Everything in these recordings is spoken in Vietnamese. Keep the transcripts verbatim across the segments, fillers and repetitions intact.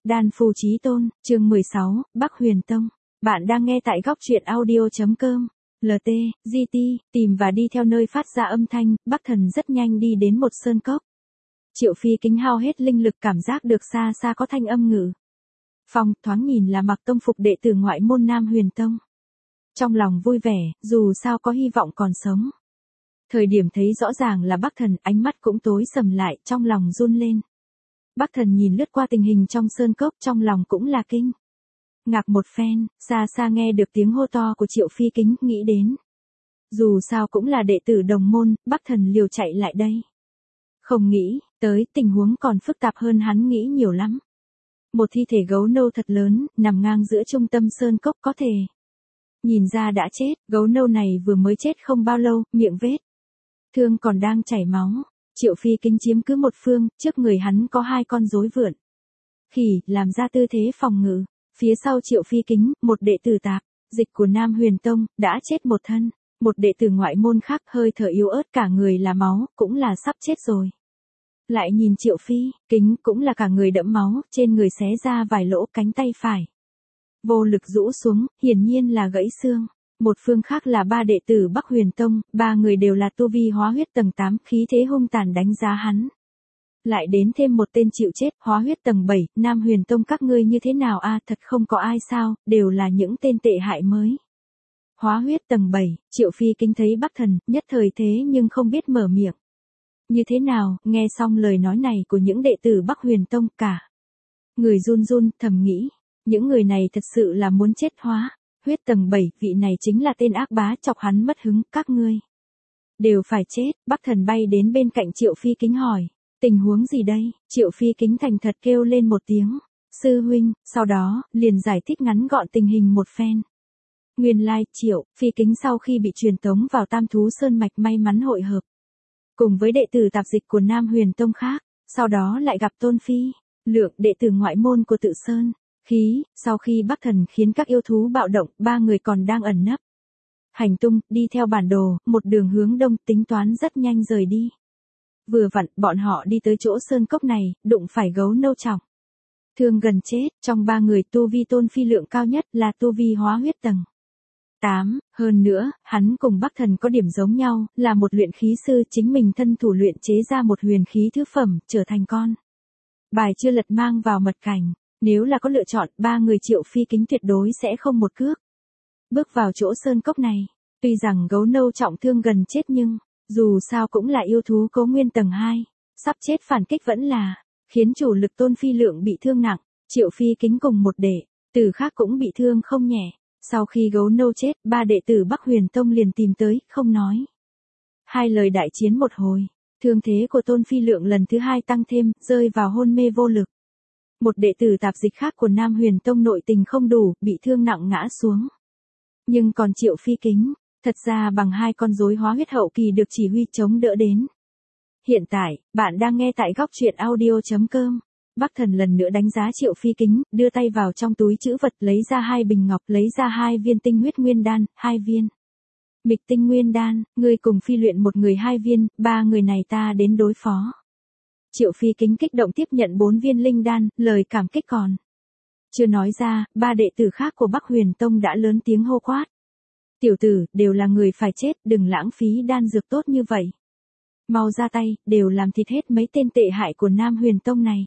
Đan Phu Chí Tôn, chương mười sáu, Bắc Huyền Tông. Bạn đang nghe tại góc truyện audio.com. lờ tê, giê tê, tìm và đi theo nơi phát ra âm thanh, Bắc Thần rất nhanh đi đến một sơn cốc. Triệu Phi Kính hao hết linh lực cảm giác được xa xa có thanh âm ngự. Phong thoáng nhìn là mặc tông phục đệ tử ngoại môn Nam Huyền Tông. Trong lòng vui vẻ, dù sao có hy vọng còn sống. Thời điểm thấy rõ ràng là Bắc Thần, ánh mắt cũng tối sầm lại, trong lòng run lên. Bắc Thần nhìn lướt qua tình hình trong sơn cốc, trong lòng cũng là kinh ngạc một phen, xa xa nghe được tiếng hô to của Triệu Phi Kính, nghĩ đến. Dù sao cũng là đệ tử đồng môn, Bắc Thần liều chạy lại đây. Không nghĩ, tới tình huống còn phức tạp hơn hắn nghĩ nhiều lắm. Một thi thể gấu nâu thật lớn, nằm ngang giữa trung tâm sơn cốc có thể. Nhìn ra đã chết, gấu nâu này vừa mới chết không bao lâu, miệng vết thương còn đang chảy máu. Triệu Phi Kính chiếm cứ một phương, trước người hắn có hai con rối vượn. Khỉ, làm ra tư thế phòng ngự. Phía sau Triệu Phi Kính, một đệ tử tạp dịch của Nam Huyền Tông, đã chết một thân. Một đệ tử ngoại môn khác hơi thở yếu ớt cả người là máu, cũng là sắp chết rồi. Lại nhìn Triệu Phi Kính cũng là cả người đẫm máu, trên người xé ra vài lỗ, cánh tay phải vô lực rũ xuống, hiển nhiên là gãy xương. Một phương khác là ba đệ tử Bắc Huyền Tông, ba người đều là tu vi hóa huyết tầng tám, khí thế hung tàn đánh giá hắn. Lại đến thêm một tên chịu chết, hóa huyết tầng bảy, Nam Huyền Tông các ngươi như thế nào a, thật không có ai sao, đều là những tên tệ hại mới. Hóa huyết tầng bảy, Triệu Phi Kính thấy Bắc Thần, nhất thời thế nhưng không biết mở miệng. Như thế nào, nghe xong lời nói này của những đệ tử Bắc Huyền Tông cả. Người run run, thầm nghĩ, những người này thật sự là muốn chết. Hóa huyết tầng bảy, vị này chính là tên ác bá chọc hắn mất hứng, các ngươi đều phải chết. Bắc Thần bay đến bên cạnh Triệu Phi Kính hỏi, tình huống gì đây? Triệu Phi Kính thành thật kêu lên một tiếng, sư huynh, sau đó, liền giải thích ngắn gọn tình hình một phen. Nguyên lai, Triệu Phi Kính sau khi bị truyền tống vào Tam Thú Sơn Mạch may mắn hội hợp cùng với đệ tử tạp dịch của Nam Huyền Tông khác, sau đó lại gặp Tôn Phi Lượng, đệ tử ngoại môn của Tự Sơn Khí, sau khi Bắc Thần khiến các yêu thú bạo động, ba người còn đang ẩn nấp hành tung, đi theo bản đồ, một đường hướng đông, tính toán rất nhanh rời đi. Vừa vặn, bọn họ đi tới chỗ sơn cốc này, đụng phải gấu nâu trọng thương gần chết. Trong ba người, tu vi Tôn Phi Lượng cao nhất, là tu vi hóa huyết tầng tám, hơn nữa, hắn cùng Bắc Thần có điểm giống nhau, là một luyện khí sư, chính mình thân thủ luyện chế ra một huyền khí thứ phẩm, trở thành con bài chưa lật mang vào mật cảnh. Nếu là có lựa chọn, ba người Triệu Phi Kính tuyệt đối sẽ không một cước bước vào chỗ sơn cốc này. Tuy rằng gấu nâu trọng thương gần chết nhưng, dù sao cũng là yêu thú cấu nguyên tầng hai, sắp chết phản kích vẫn là khiến chủ lực Tôn Phi Lượng bị thương nặng. Triệu Phi Kính cùng một đệ tử khác cũng bị thương không nhẹ. Sau khi gấu nâu chết, ba đệ tử Bắc Huyền Tông liền tìm tới, không nói hai lời đại chiến một hồi. Thương thế của Tôn Phi Lượng lần thứ hai tăng thêm, rơi vào hôn mê vô lực. Một đệ tử tạp dịch khác của Nam Huyền Tông nội tình không đủ, bị thương nặng ngã xuống. Nhưng còn Triệu Phi Kính, thật ra bằng hai con rối hóa huyết hậu kỳ được chỉ huy chống đỡ đến. Hiện tại, bạn đang nghe tại góc truyện audio.com. Bắc Thần lần nữa đánh giá Triệu Phi Kính, đưa tay vào trong túi trữ vật, lấy ra hai bình ngọc, lấy ra hai viên tinh huyết nguyên đan, hai viên mịch tinh nguyên đan, ngươi cùng Phi luyện một người hai viên, ba người này ta đến đối phó. Triệu Phi Kính kích động tiếp nhận bốn viên linh đan, lời cảm kích còn chưa nói ra, ba đệ tử khác của Bắc Huyền Tông đã lớn tiếng hô quát. Tiểu tử, đều là người phải chết, đừng lãng phí đan dược tốt như vậy. Mau ra tay, đều làm thịt hết mấy tên tệ hại của Nam Huyền Tông này.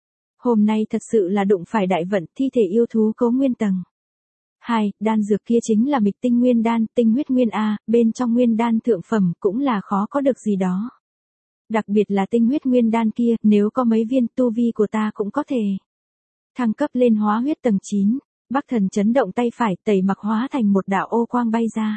Hôm nay thật sự là đụng phải đại vận, thi thể yêu thú cấu nguyên tầng hai, đan dược kia chính là mịch tinh nguyên đan, tinh huyết nguyên A, bên trong nguyên đan thượng phẩm cũng là khó có được gì đó. Đặc biệt là tinh huyết nguyên đan kia, nếu có mấy viên, tu vi của ta cũng có thể thăng cấp lên hóa huyết tầng chín. Bắc Thần chấn động tay phải, tẩy mặc hóa thành một đạo ô quang bay ra.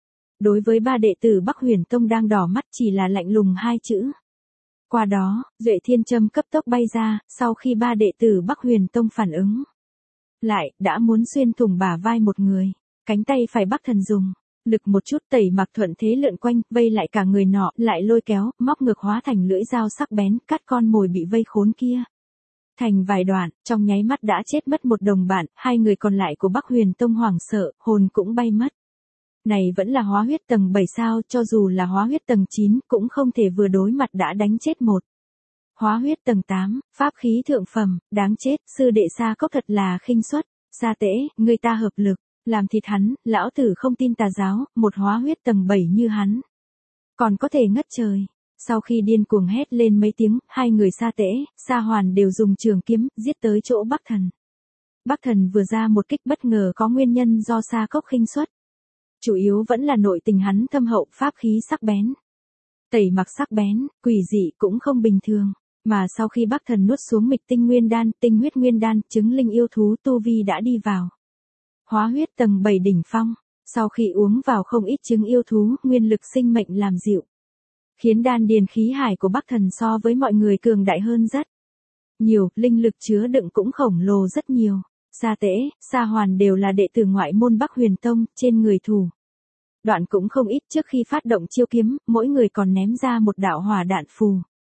Đối với ba đệ tử Bắc Huyền Tông đang đỏ mắt, chỉ là lạnh lùng hai chữ. Qua đó, Duệ Thiên Châm cấp tốc bay ra, sau khi ba đệ tử Bắc Huyền Tông phản ứng lại, đã muốn xuyên thủng bả vai một người. Cánh tay phải Bắc Thần dùng lực một chút, tẩy mặc thuận thế lượn quanh, vây lại cả người nọ, lại lôi kéo, móc ngược hóa thành lưỡi dao sắc bén, cắt con mồi bị vây khốn kia thành vài đoạn, trong nháy mắt đã chết mất một đồng bạn. Hai người còn lại của Bắc Huyền Tông hoảng sợ, hồn cũng bay mất. Này vẫn là hóa huyết tầng bảy sao, cho dù là hóa huyết tầng chín cũng không thể vừa đối mặt đã đánh chết một Hóa huyết tầng tám, pháp khí thượng phẩm, đáng chết, sư đệ Sa Cốc thật là khinh suất. Sa Tế, người ta hợp lực, làm thịt hắn, lão tử không tin tà giáo, một hóa huyết tầng bảy như hắn. Còn có thể ngất trời. Sau khi điên cuồng hét lên mấy tiếng, hai người Sa Tế, Sa Hoàn đều dùng trường kiếm, giết tới chỗ Bắc Thần. Bắc Thần vừa ra một kích bất ngờ có nguyên nhân do Sa Cốc khinh suất. Chủ yếu vẫn là nội tình hắn thâm hậu, pháp khí sắc bén. Tẩy mặc sắc bén, quỷ dị cũng không bình thường. Mà sau khi Bắc Thần nuốt xuống mịch tinh nguyên đan, tinh huyết nguyên đan, chứng linh yêu thú tu vi đã đi vào. Hóa huyết tầng bảy đỉnh phong, sau khi uống vào không ít trứng yêu thú, nguyên lực sinh mệnh làm dịu. Khiến đan điền khí hải của Bắc Thần so với mọi người cường đại hơn rất nhiều, linh lực chứa đựng cũng khổng lồ rất nhiều. Sa Tế, Sa Hoàn đều là đệ tử ngoại môn Bắc Huyền Tông, trên người thủ đoạn cũng không ít. Trước khi phát động chiêu kiếm, mỗi người còn ném ra một đạo hỏa đạn phù.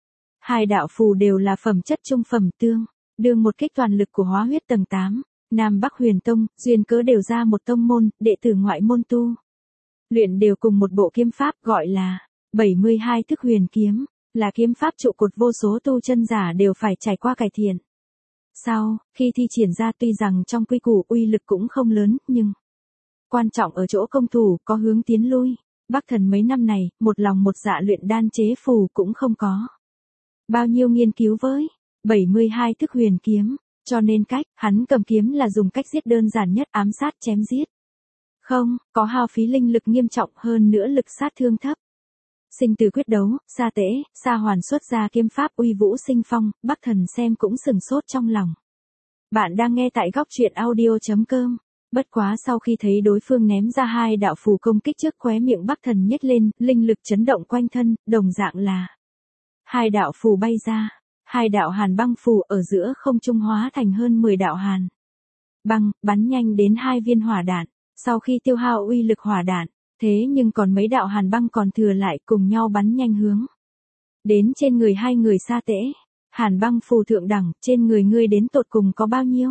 Hai đạo phù đều là phẩm chất trung phẩm tương, đương một kích toàn lực của hóa huyết tầng tám, Nam Bắc Huyền Tông, duyên cớ đều ra một tông môn, đệ tử ngoại môn tu. Luyện đều cùng một bộ kiếm pháp gọi là bảy mươi hai thức huyền kiếm, là kiếm pháp trụ cột vô số tu chân giả đều phải trải qua cải thiện. Sau, khi thi triển ra tuy rằng trong quy củ uy lực cũng không lớn, nhưng quan trọng ở chỗ công thủ có hướng tiến lui. Bắc Thần mấy năm này, một lòng một dạ luyện đan chế phù cũng không có bao nhiêu nghiên cứu với bảy mươi hai thức huyền kiếm, cho nên cách hắn cầm kiếm là dùng cách giết đơn giản nhất, ám sát chém giết. Không, có hao phí linh lực nghiêm trọng, hơn nữa lực sát thương thấp. Sinh tử quyết đấu, Sa Tế, Sa Hoàn xuất ra kiếm pháp uy vũ sinh phong, Bắc Thần xem cũng sừng sốt trong lòng. Bạn đang nghe tại góc truyện audio chấm com. Bất quá sau khi thấy đối phương ném ra hai đạo phù công kích trước, khóe miệng Bắc Thần nhếch lên, linh lực chấn động quanh thân, đồng dạng là hai đạo phù bay ra, hai đạo hàn băng phù ở giữa không trung hóa thành hơn mười đạo hàn băng, bắn nhanh đến hai viên hỏa đạn. Sau khi tiêu hao uy lực hỏa đạn, thế nhưng còn mấy đạo hàn băng còn thừa lại cùng nhau bắn nhanh hướng đến trên người hai người Sa Tế. Hàn băng phù thượng đẳng, trên người ngươi đến tột cùng có bao nhiêu?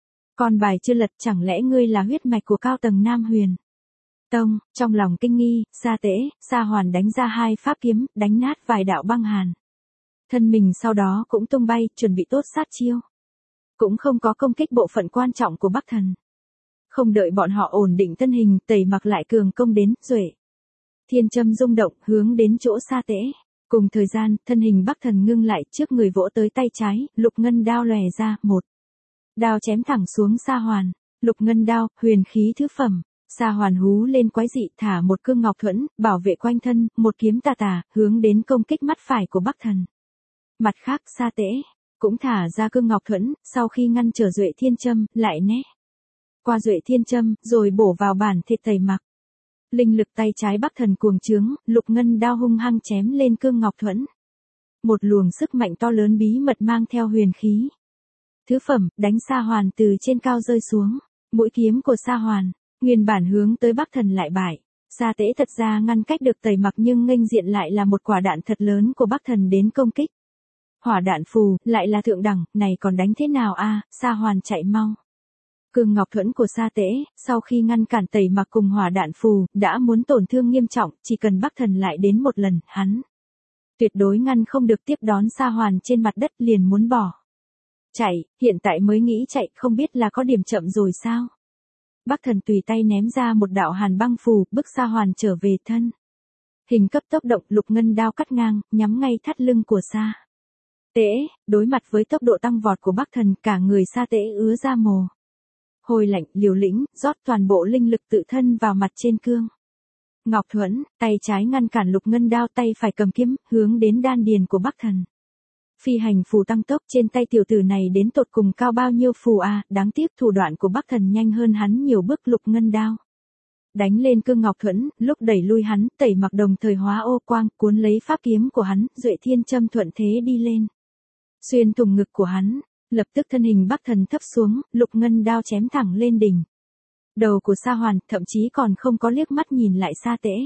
Còn bài chưa lật, chẳng lẽ ngươi là huyết mạch của cao tầng Nam Huyền Tông? Trong lòng kinh nghi, Sa Tế, Sa Hoàn đánh ra hai pháp kiếm, đánh nát vài đạo băng hàn. Thân mình sau đó cũng tung bay, chuẩn bị tốt sát chiêu. Cũng không có công kích bộ phận quan trọng của Bắc Thần. Không đợi bọn họ ổn định thân hình, Tẩy Mặc lại cường công đến, duệ thiên châm rung động, hướng đến chỗ Sa Tế. Cùng thời gian, thân hình Bắc Thần ngưng lại, trước người vỗ tới tay trái, lục ngân đao lòe ra, một đao chém thẳng xuống Sa Hoàn. Lục ngân đao, huyền khí thứ phẩm. Sa Hoàn hú lên quái dị, thả một cương ngọc thuẫn, bảo vệ quanh thân, một kiếm tà tà, hướng đến công kích mắt phải của Bắc Thần. Mặt khác, Sa Tế cũng thả ra cương ngọc thuẫn, sau khi ngăn trở duệ thiên châm, lại né qua duệ thiên châm, rồi bổ vào bản thịt Tẩy Mặc. Linh lực tay trái Bắc Thần cuồng trướng, lục ngân đao hung hăng chém lên cương ngọc thuẫn. Một luồng sức mạnh to lớn bí mật mang theo huyền khí thứ phẩm, đánh Sa Hoàn từ trên cao rơi xuống. Mũi kiếm của Sa Hoàn, nguyên bản hướng tới Bắc Thần lại bại. Sa Tế thật ra ngăn cách được Tẩy Mặc, nhưng nghênh diện lại là một quả đạn thật lớn của Bắc Thần đến công kích. Hỏa đạn phù, lại là thượng đẳng, này còn đánh thế nào a? Sa Hoàn chạy mau. Cương ngọc thuẫn của Sa Tế, sau khi ngăn cản Tẩy Mặc cùng hỏa đạn phù, đã muốn tổn thương nghiêm trọng, chỉ cần Bắc Thần lại đến một lần, hắn tuyệt đối ngăn không được, tiếp đón Sa Hoàn trên mặt đất liền muốn bỏ chạy, hiện tại mới nghĩ chạy, không biết là có điểm chậm rồi sao? Bắc Thần tùy tay ném ra một đạo hàn băng phù, bức Sa Hoàn trở về thân. Hình cấp tốc động, lục ngân đao cắt ngang, nhắm ngay thắt lưng của Sa Tế. Đối mặt với tốc độ tăng vọt của Bắc Thần, cả người Sa Tế ứa ra mồ hôi lạnh, liều lĩnh, rót toàn bộ linh lực tự thân vào mặt trên cương ngọc thuẫn, tay trái ngăn cản lục ngân đao, tay phải cầm kiếm, hướng đến đan điền của Bắc Thần. Phi hành phù tăng tốc, trên tay tiểu tử này đến tột cùng cao bao nhiêu phù a? À, đáng tiếc thủ đoạn của Bắc Thần nhanh hơn hắn nhiều bước. Lục ngân đao đánh lên cương ngọc thuẫn, lúc đẩy lui hắn, Tẩy Mặc đồng thời hóa ô quang, cuốn lấy pháp kiếm của hắn, duệ thiên châm thuận thế đi lên, xuyên thủng ngực của hắn. Lập tức thân hình Bắc Thần thấp xuống, lục ngân đao chém thẳng lên đỉnh đầu của Sa Hoàn, thậm chí còn không có liếc mắt nhìn lại Sa Tế.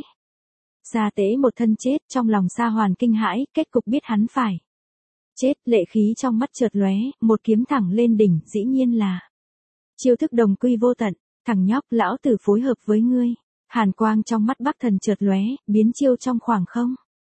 Sa Tế một thân chết, trong lòng Sa Hoàn kinh hãi, kết cục biết hắn phải chết, lệ khí trong mắt chợt lóe, một kiếm thẳng lên đỉnh, dĩ nhiên là chiêu thức đồng quy vô tận. Thằng nhóc, lão tử phối hợp với ngươi. Hàn quang trong mắt Bắc Thần chợt lóe, biến chiêu trong khoảng không.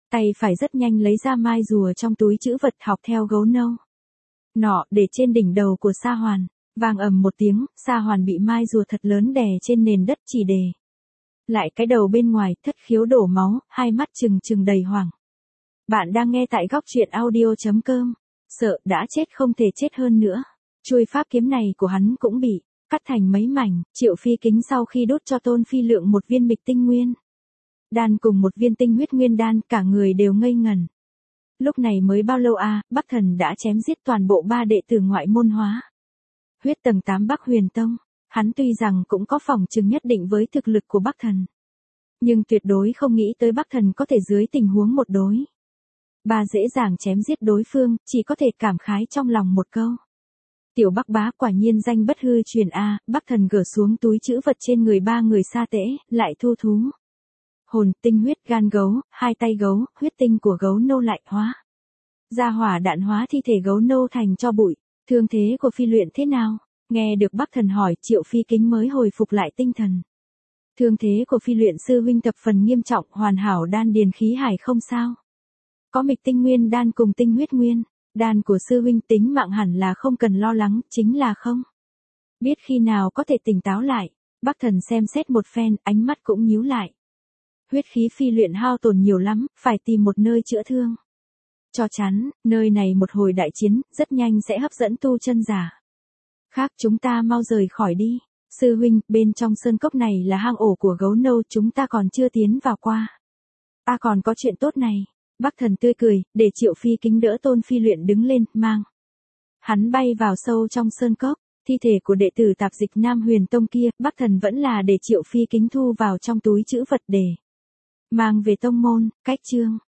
Tay phải rất nhanh lấy ra mai rùa trong túi trữ vật học theo gấu nâu. Nọ để trên đỉnh đầu của Sa Hoàn, vang ầm một tiếng, Sa Hoàn bị mai rùa thật lớn đè trên nền đất chỉ đề. Lại cái đầu bên ngoài, thất khiếu đổ máu, hai mắt trừng trừng đầy hoảng. Bạn đang nghe tại góc truyện audio.com. Sợ đã chết không thể chết hơn nữa. Chuôi pháp kiếm này của hắn cũng bị cắt thành mấy mảnh. Triệu Phi Kính sau khi đốt cho Tôn Phi Lượng một viên mịch tinh nguyên đan cùng một viên tinh huyết nguyên đan, cả người đều ngây ngẩn. Lúc này mới bao lâu à, Bắc Thần đã chém giết toàn bộ ba đệ tử ngoại môn hóa huyết tầng tám Bắc Huyền Tông. Hắn tuy rằng cũng có phỏng chừng nhất định với thực lực của Bắc Thần, nhưng tuyệt đối không nghĩ tới Bắc Thần có thể dưới tình huống một đối ba dễ dàng chém giết đối phương, chỉ có thể cảm khái trong lòng một câu. Tiểu Bắc Bá quả nhiên danh bất hư truyền a. Bắc Thần gỡ xuống túi trữ vật trên người ba người sa tễ, lại thu thú. Hồn, tinh huyết, gan gấu, hai tay gấu, huyết tinh của gấu nô lại hóa ra hỏa đạn hóa thi thể gấu nô thành cho bụi. Thương thế của Phi Luyện thế nào? Nghe được Bắc Thần hỏi, Triệu Phi Kính mới hồi phục lại tinh thần. Thương thế của Phi Luyện sư huynh thập phần nghiêm trọng, hoàn hảo đan điền khí hải không sao. Có mịch tinh nguyên đan cùng tinh huyết nguyên đan của sư huynh, tính mạng hẳn là không cần lo lắng, chính là không biết khi nào có thể tỉnh táo lại. Bắc Thần xem xét một phen, ánh mắt cũng nhíu lại. Huyết khí Phi Luyện hao tổn nhiều lắm, phải tìm một nơi chữa thương cho chắn, nơi này một hồi đại chiến, rất nhanh sẽ hấp dẫn tu chân giả khác. Chúng ta mau rời khỏi đi. Sư huynh, bên trong sơn cốc này là hang ổ của gấu nâu, chúng ta còn chưa tiến vào qua. Ta còn có chuyện tốt này. Bắc Thần tươi cười, để Triệu Phi Kính đỡ Tôn Phi Luyện đứng lên, mang hắn bay vào sâu trong sơn cốc. Thi thể của đệ tử tạp dịch Nam Huyền Tông kia, Bắc Thần vẫn là để Triệu Phi Kính thu vào trong túi trữ vật để mang về tông môn. Cách chương